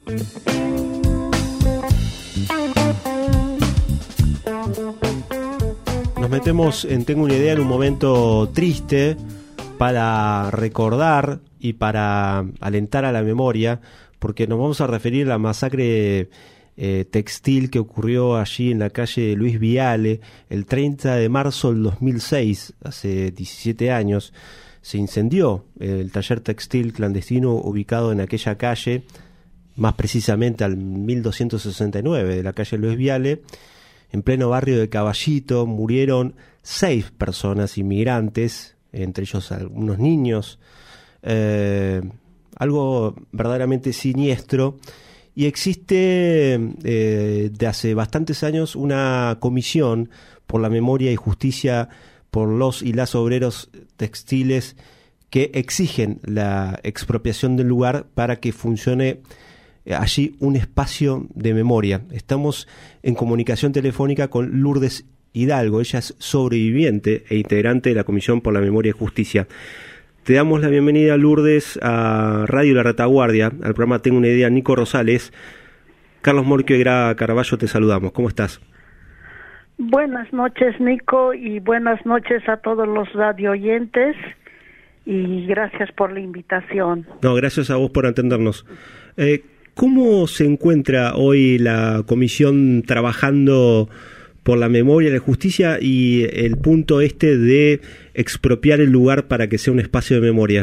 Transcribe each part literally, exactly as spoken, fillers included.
Nos metemos en Tengo una idea en un momento triste para recordar y para alentar a la memoria, porque nos vamos a referir a la masacre eh, textil que ocurrió allí en la calle Luis Viale el treinta de marzo del dos mil seis, hace diecisiete años. Se incendió el taller textil clandestino ubicado en aquella calle, más precisamente al mil doscientos sesenta y nueve de la calle Luis Viale, en pleno barrio de Caballito. Murieron seis personas inmigrantes, entre ellos algunos niños, eh, algo verdaderamente siniestro. Y existe eh, de hace bastantes años una comisión por la memoria y justicia por los y las obreros textiles que exigen la expropiación del lugar para que funcione allí un espacio de memoria. Estamos en comunicación telefónica con Lourdes Hidalgo. Ella es sobreviviente e integrante de la Comisión por la Memoria y Justicia. Te damos la bienvenida, Lourdes, a Radio La Retaguardia, al programa Tengo una idea. Nico Rosales, Carlos Morquio y Gra Caraballo, te saludamos. ¿Cómo estás? Buenas noches, Nico, y buenas noches a todos los radio oyentes, y gracias por la invitación. No, gracias a vos por atendernos. Eh, ¿Cómo se encuentra hoy la comisión trabajando por la memoria y la justicia y el punto este de expropiar el lugar para que sea un espacio de memoria?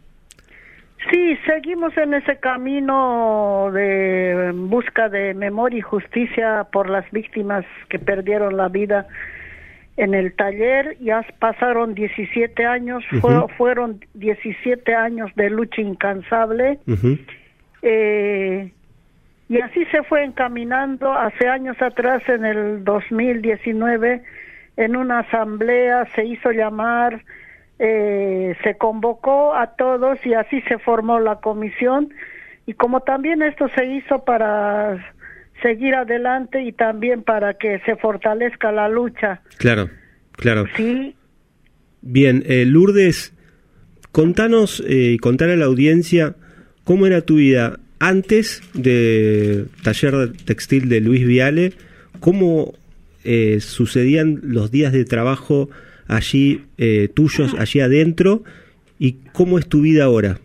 Sí, seguimos en ese camino de busca de memoria y justicia por las víctimas que perdieron la vida en el taller. Ya pasaron diecisiete años, uh-huh. fue, fueron diecisiete años de lucha incansable. Uh-huh. Eh, y así se fue encaminando. Hace años atrás, en el dos mil diecinueve, en una asamblea se hizo llamar, eh, se convocó a todos y así se formó la comisión. Y como también esto se hizo para seguir adelante y también para que se fortalezca la lucha. Claro, claro. Sí. Bien, eh, Lourdes, contanos y eh, contar a la audiencia cómo era tu vida antes de taller textil de Luis Viale, cómo eh, sucedían los días de trabajo allí eh, tuyos, allí adentro, y cómo es tu vida ahora.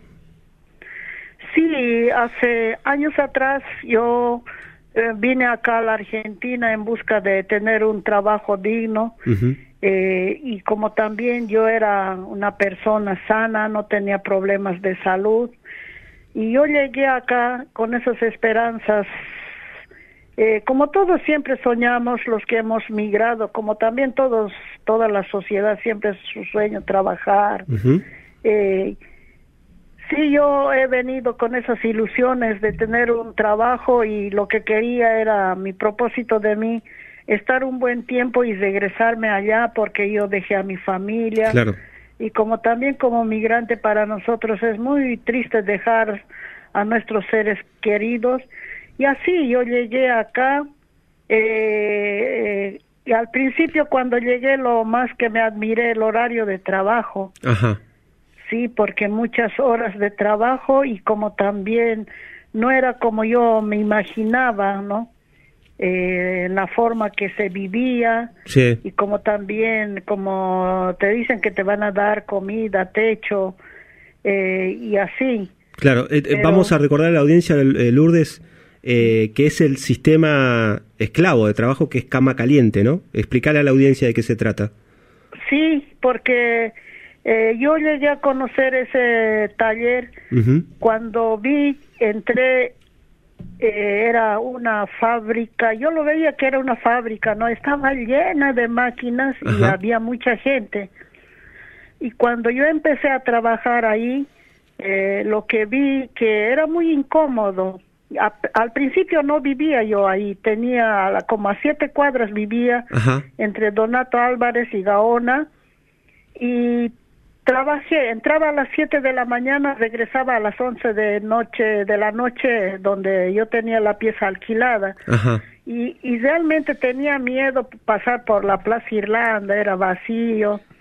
Sí, hace años atrás yo eh, vine acá a la Argentina en busca de tener un trabajo digno. Uh-huh. Eh, y como también yo era una persona sana, no tenía problemas de salud, y yo llegué acá con esas esperanzas, eh, como todos siempre soñamos, los que hemos migrado, como también todos, toda la sociedad siempre es su sueño trabajar. Uh-huh. eh, sí, yo he venido con esas ilusiones de tener un trabajo, y lo que quería era, mi propósito de mí, estar un buen tiempo y regresarme allá, porque yo dejé a mi familia. Claro. Y como también como migrante, para nosotros es muy triste dejar a nuestros seres queridos. Y así yo llegué acá, eh, y al principio cuando llegué lo más que me admiré el horario de trabajo. Ajá. Sí, porque muchas horas de trabajo, y como también no era como yo me imaginaba, ¿no? Eh, en la forma que se vivía. Sí. Y como también, como te dicen que te van a dar comida, techo, eh, y así. Claro, eh, Pero, vamos a recordar a la audiencia, eh, Lourdes, eh, que es el sistema esclavo de trabajo, que es cama caliente, ¿no? Explicarle a la audiencia de qué se trata. Sí, porque eh, yo llegué a conocer ese taller. Uh-huh. Cuando vi, entré, Eh, era una fábrica, yo lo veía que era una fábrica, ¿no? Estaba llena de máquinas. Ajá. Y había mucha gente. Y cuando yo empecé a trabajar ahí, eh, lo que vi que era muy incómodo. A, al principio no vivía yo ahí, tenía como a siete cuadras vivía. Ajá. Entre Donato Álvarez y Gaona, y trabajé, entraba a las siete de la mañana, regresaba a las once de noche de la noche, donde yo tenía la pieza alquilada. Ajá. Y, y realmente tenía miedo pasar por la Plaza Irlanda, era vacío.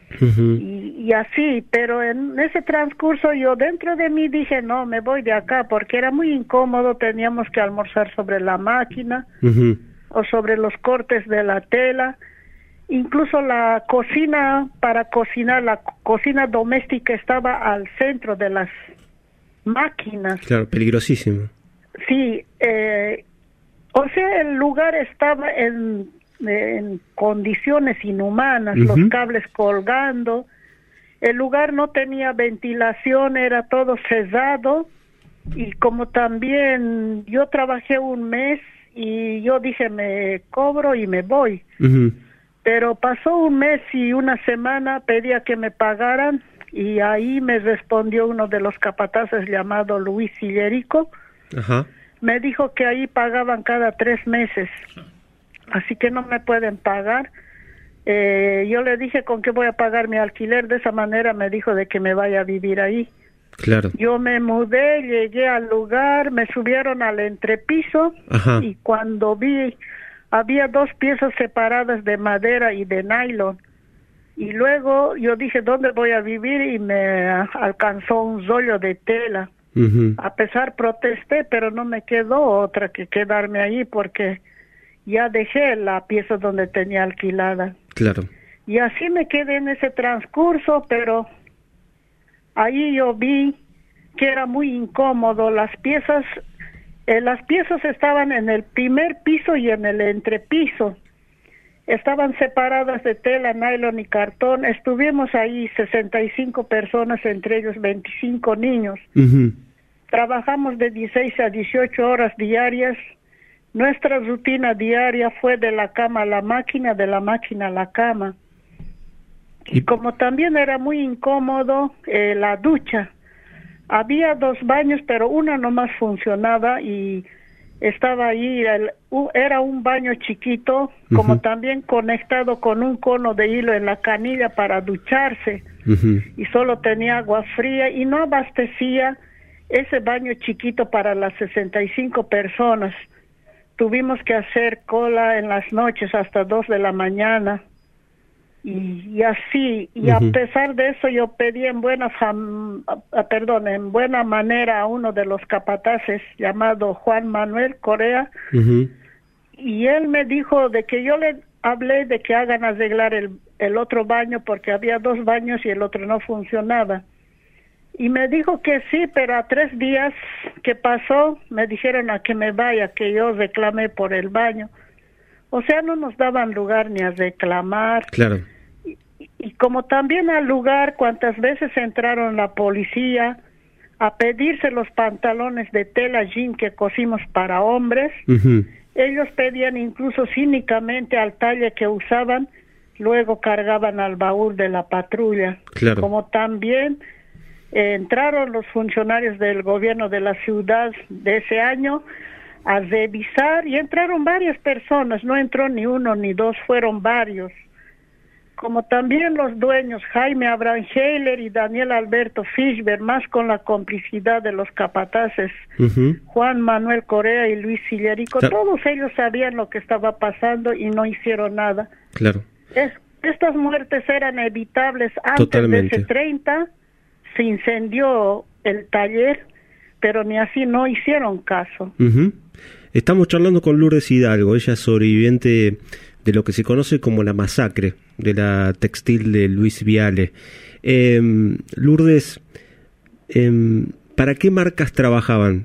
Uh-huh. y, y así, pero en ese transcurso yo dentro de mí dije, no, me voy de acá, porque era muy incómodo, teníamos que almorzar sobre la máquina, uh-huh, o sobre los cortes de la tela, incluso la cocina para cocinar, la cocina doméstica estaba al centro de las máquinas. Claro, peligrosísimo. Sí, eh, o sea, el lugar estaba en, en condiciones inhumanas, uh-huh, los cables colgando, el lugar no tenía ventilación, era todo cerrado, y como también yo trabajé un mes y yo dije, me cobro y me voy. Uh-huh. Pero pasó un mes y una semana, pedía que me pagaran, y ahí me respondió uno de los capataces llamado Luis Sillerico. Ajá. Me dijo que ahí pagaban cada tres meses, así que no me pueden pagar. Eh, yo le dije, ¿con qué voy a pagar mi alquiler? De esa manera me dijo de que me vaya a vivir ahí. Claro. Yo me mudé, llegué al lugar, me subieron al entrepiso. Ajá. Y cuando vi, había dos piezas separadas de madera y de nylon. Y luego yo dije, ¿dónde voy a vivir? Y me alcanzó un rollo de tela. Uh-huh. A pesar protesté, pero no me quedó otra que quedarme ahí, porque ya dejé la pieza donde tenía alquilada. Claro. Y así me quedé en ese transcurso, pero ahí yo vi que era muy incómodo. Las piezas, eh, las piezas estaban en el primer piso y en el entrepiso. Estaban separadas de tela, nylon y cartón. Estuvimos ahí sesenta y cinco personas, entre ellos veinticinco niños. Uh-huh. Trabajamos de dieciséis a dieciocho horas diarias. Nuestra rutina diaria fue de la cama a la máquina, de la máquina a la cama. Y como también era muy incómodo, eh, la ducha. Había dos baños, pero una nomás funcionaba y estaba ahí, el, uh, era un baño chiquito, como uh-huh, también conectado con un cono de hilo en la canilla para ducharse. Uh-huh. Y solo tenía agua fría y no abastecía ese baño chiquito para las sesenta y cinco personas. Tuvimos que hacer cola en las noches hasta dos de la mañana. Y, y así, y uh-huh, a pesar de eso yo pedí en buena fam, uh, perdón, en buena manera a uno de los capataces llamado Juan Manuel Correa, uh-huh, y él me dijo de que yo le hablé de que hagan arreglar el, el otro baño, porque había dos baños y el otro no funcionaba. Y me dijo que sí, pero a tres días que pasó me dijeron a que me vaya, que yo reclamé por el baño. O sea, no nos daban lugar ni a reclamar. Claro. Y, y como también al lugar, cuantas veces entraron la policía a pedirse los pantalones de tela jean que cosimos para hombres, uh-huh, ellos pedían incluso cínicamente al talle que usaban, luego cargaban al baúl de la patrulla. Claro. Como también eh, entraron los funcionarios del gobierno de la ciudad de ese año a revisar, y entraron varias personas, no entró ni uno ni dos, fueron varios. Como también los dueños, Jaime Abraham Heiler y Daniel Alberto Fischberg, más con la complicidad de los capataces, uh-huh, Juan Manuel Correa y Luis Sillerico, claro, todos ellos sabían lo que estaba pasando y no hicieron nada. Claro. Es, estas muertes eran evitables. Antes Totalmente. de ese treinta se incendió el taller, pero ni así no hicieron caso. Uh-huh. Estamos charlando con Lourdes Hidalgo, ella es sobreviviente de lo que se conoce como la masacre de la textil de Luis Viale. Eh, Lourdes, eh, ¿para qué marcas trabajaban?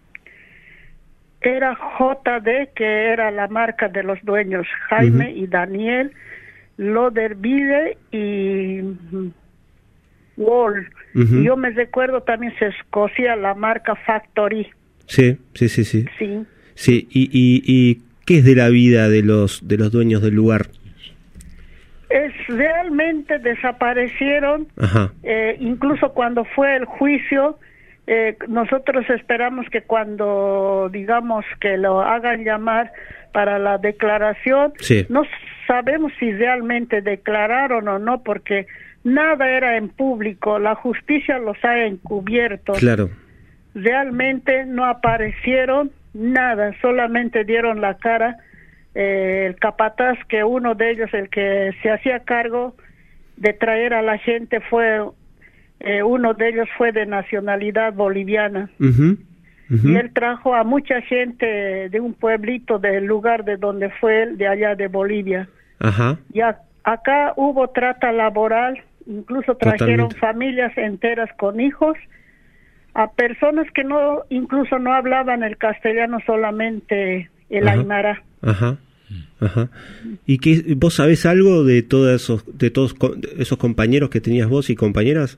Era J D, que era la marca de los dueños, Jaime uh-huh, y Daniel, Loderville y Wall. Uh-huh. Yo me recuerdo también se cosía la marca Factory. Sí, sí, sí, sí. Sí. Sí, y, y, y ¿qué es de la vida de los de los dueños del lugar? Es realmente desaparecieron. Ajá. Eh, incluso cuando fue el juicio, eh, nosotros esperamos que cuando digamos que lo hagan llamar para la declaración, sí, no sabemos si realmente declararon o no, porque nada era en público, la justicia los ha encubierto. Claro. Realmente no aparecieron nada, solamente dieron la cara. Eh, el capataz, que uno de ellos, el que se hacía cargo, de traer a la gente fue, eh, uno de ellos fue de nacionalidad boliviana. Uh-huh. Uh-huh. Y él trajo a mucha gente de un pueblito del lugar de donde fue él, de allá de Bolivia. Ajá. Y a, acá hubo trata laboral, incluso trajeron Totalmente. familias enteras con hijos, a personas que no, incluso no hablaban el castellano, solamente el Ajá. aymara. Ajá. Ajá. ¿Y qué, vos sabés algo de todos esos, de todos esos compañeros que tenías vos y compañeras?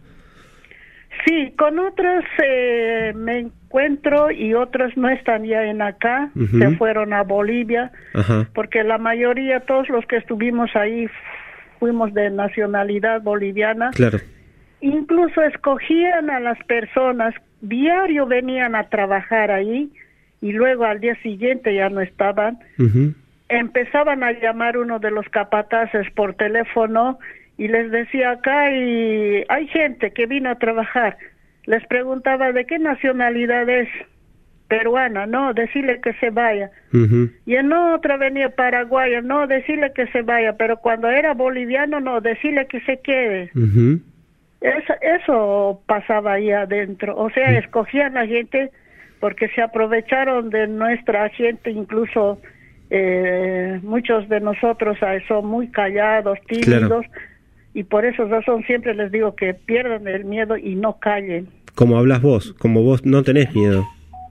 Sí, con otras eh, me encuentro y otras no están ya en acá, uh-huh. se fueron a Bolivia, Ajá. porque la mayoría, todos los que estuvimos ahí, fuimos de nacionalidad boliviana. Claro. Incluso escogían a las personas, diario venían a trabajar ahí y luego al día siguiente ya no estaban. Uh-huh. Empezaban a llamar uno de los capataces por teléfono y les decía, acá hay, hay gente que vino a trabajar. Les preguntaba, ¿de qué nacionalidad es? Peruana, no, decirle que se vaya. Uh-huh. Y en otra venía paraguaya, no, decirle que se vaya. Pero cuando era boliviano, no, decirle que se quede. Uh-huh. Eso, eso pasaba ahí adentro. O sea, uh-huh. escogían a gente porque se aprovecharon de nuestra gente, incluso eh, muchos de nosotros son muy callados, tímidos. Claro. Y por esa razón siempre les digo que pierdan el miedo y no callen. Como hablas vos, como vos no tenés miedo.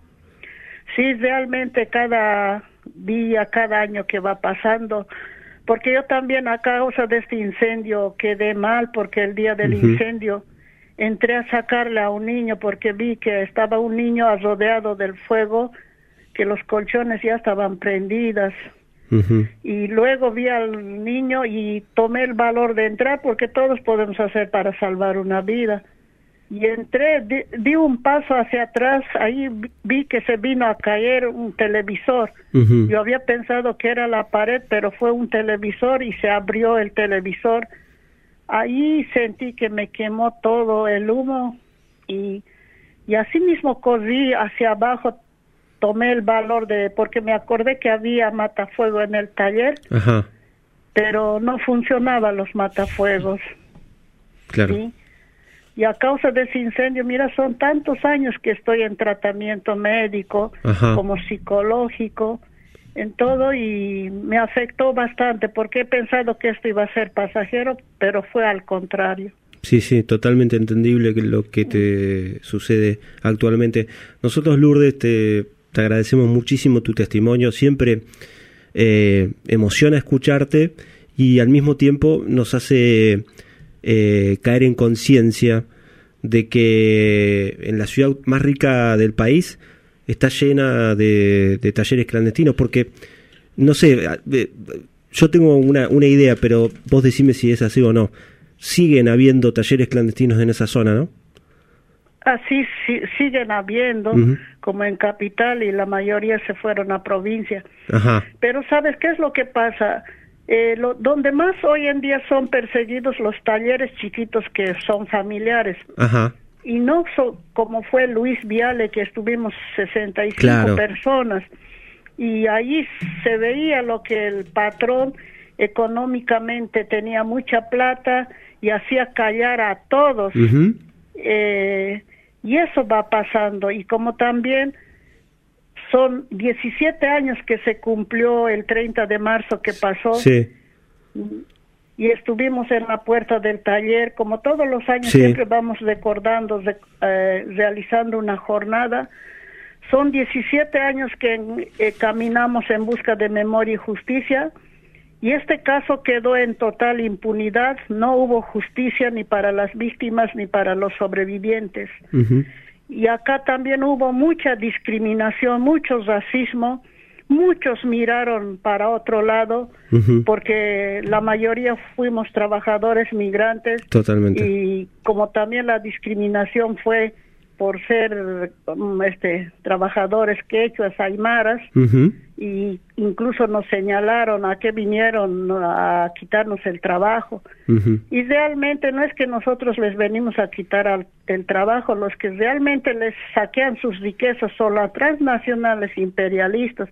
Sí, realmente cada día, cada año que va pasando, porque yo también a causa de este incendio quedé mal, porque el día del uh-huh. incendio entré a sacarle a un niño porque vi que estaba un niño rodeado del fuego, que los colchones ya estaban prendidas. Uh-huh. Y luego vi al niño y tomé el valor de entrar, porque todos podemos hacer para salvar una vida. Y entré, di, di un paso hacia atrás, ahí vi que se vino a caer un televisor. Uh-huh. Yo había pensado que era la pared, pero fue un televisor y se abrió el televisor. Ahí sentí que me quemó todo el humo y, y así mismo corrí hacia abajo. Tomé el valor de, porque me acordé que había matafuego en el taller, Ajá. pero no funcionaban los matafuegos. Claro. ¿Sí? Y a causa de ese incendio, mira, son tantos años que estoy en tratamiento médico, Ajá. como psicológico, en todo, y me afectó bastante, porque he pensado que esto iba a ser pasajero, pero fue al contrario. Sí, sí, totalmente entendible que lo que te sucede actualmente. Nosotros, Lourdes, te... Te agradecemos muchísimo tu testimonio, siempre eh, emociona escucharte y al mismo tiempo nos hace eh, caer en conciencia de que en la ciudad más rica del país está llena de, de talleres clandestinos, porque, no sé, yo tengo una, una idea, pero vos decime si es así o no. Siguen habiendo talleres clandestinos en esa zona, ¿no? Así sí, siguen habiendo, uh-huh. como en capital, y la mayoría se fueron a provincia. Ajá. Pero ¿sabes qué es lo que pasa? Eh, lo, donde más hoy en día son perseguidos los talleres chiquitos que son familiares. Ajá. Y no so, como fue Luis Viale, que estuvimos sesenta y cinco claro. personas. Y ahí se veía lo que el patrón económicamente tenía mucha plata y hacía callar a todos. Uh-huh. Eh, y eso va pasando, y como también son diecisiete años que se cumplió el treinta de marzo que pasó, sí. y estuvimos en la puerta del taller, como todos los años sí. siempre vamos recordando, rec, eh, realizando una jornada. Son diecisiete años que eh, caminamos en busca de memoria y justicia, y este caso quedó en total impunidad. No hubo justicia ni para las víctimas ni para los sobrevivientes. Uh-huh. Y acá también hubo mucha discriminación, mucho racismo. Muchos miraron para otro lado, uh-huh. porque la mayoría fuimos trabajadores migrantes. Totalmente. Y como también la discriminación fue por ser este trabajadores quechuas, aymaras, uh-huh. y incluso nos señalaron a qué vinieron a quitarnos el trabajo. Uh-huh. Y realmente no es que nosotros les venimos a quitar al, el trabajo, los que realmente les saquean sus riquezas son las transnacionales imperialistas,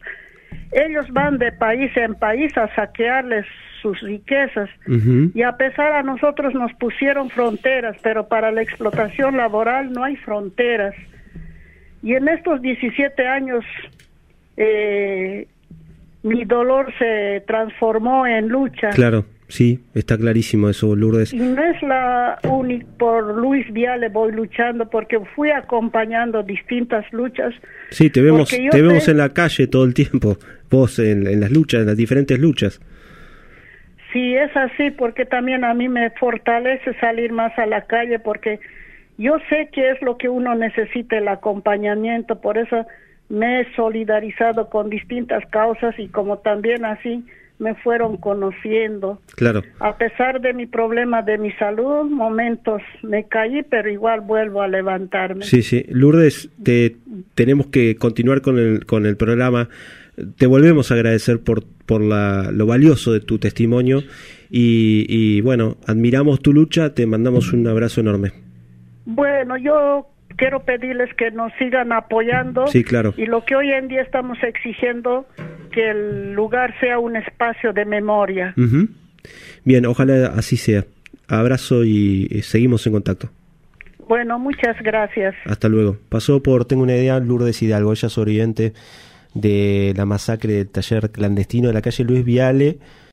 ellos van de país en país a saquearles sus riquezas. Uh-huh. Y a pesar a nosotros nos pusieron fronteras, pero para la explotación laboral no hay fronteras. Y en estos diecisiete años eh, mi dolor se transformó en lucha. Claro, sí, está clarísimo eso, Lourdes. Y no es la única, por Luis Viale voy luchando, porque fui acompañando distintas luchas. Sí, te vemos, te vemos sé, en la calle todo el tiempo, vos en, en las luchas, en las diferentes luchas. Sí, es así, porque también a mí me fortalece salir más a la calle, porque yo sé que es lo que uno necesita, el acompañamiento, por eso me he solidarizado con distintas causas y como también así me fueron conociendo. Claro. A pesar de mi problema de mi salud, momentos me caí, pero igual vuelvo a levantarme. Sí, sí. Lourdes, te, tenemos que continuar con el, con el programa. Te volvemos a agradecer por, por la, lo valioso de tu testimonio y, y bueno, admiramos tu lucha, te mandamos un abrazo enorme. Bueno, yo quiero pedirles que nos sigan apoyando. Sí, claro. Y lo que hoy en día estamos exigiendo, que el lugar sea un espacio de memoria. Uh-huh. Bien, ojalá así sea. Abrazo y, y seguimos en contacto. Bueno, muchas gracias. Hasta luego. Pasó por Tengo una idea Lourdes Hidalgo, ella es sobreviviente de la masacre del taller clandestino de la calle Luis Viale,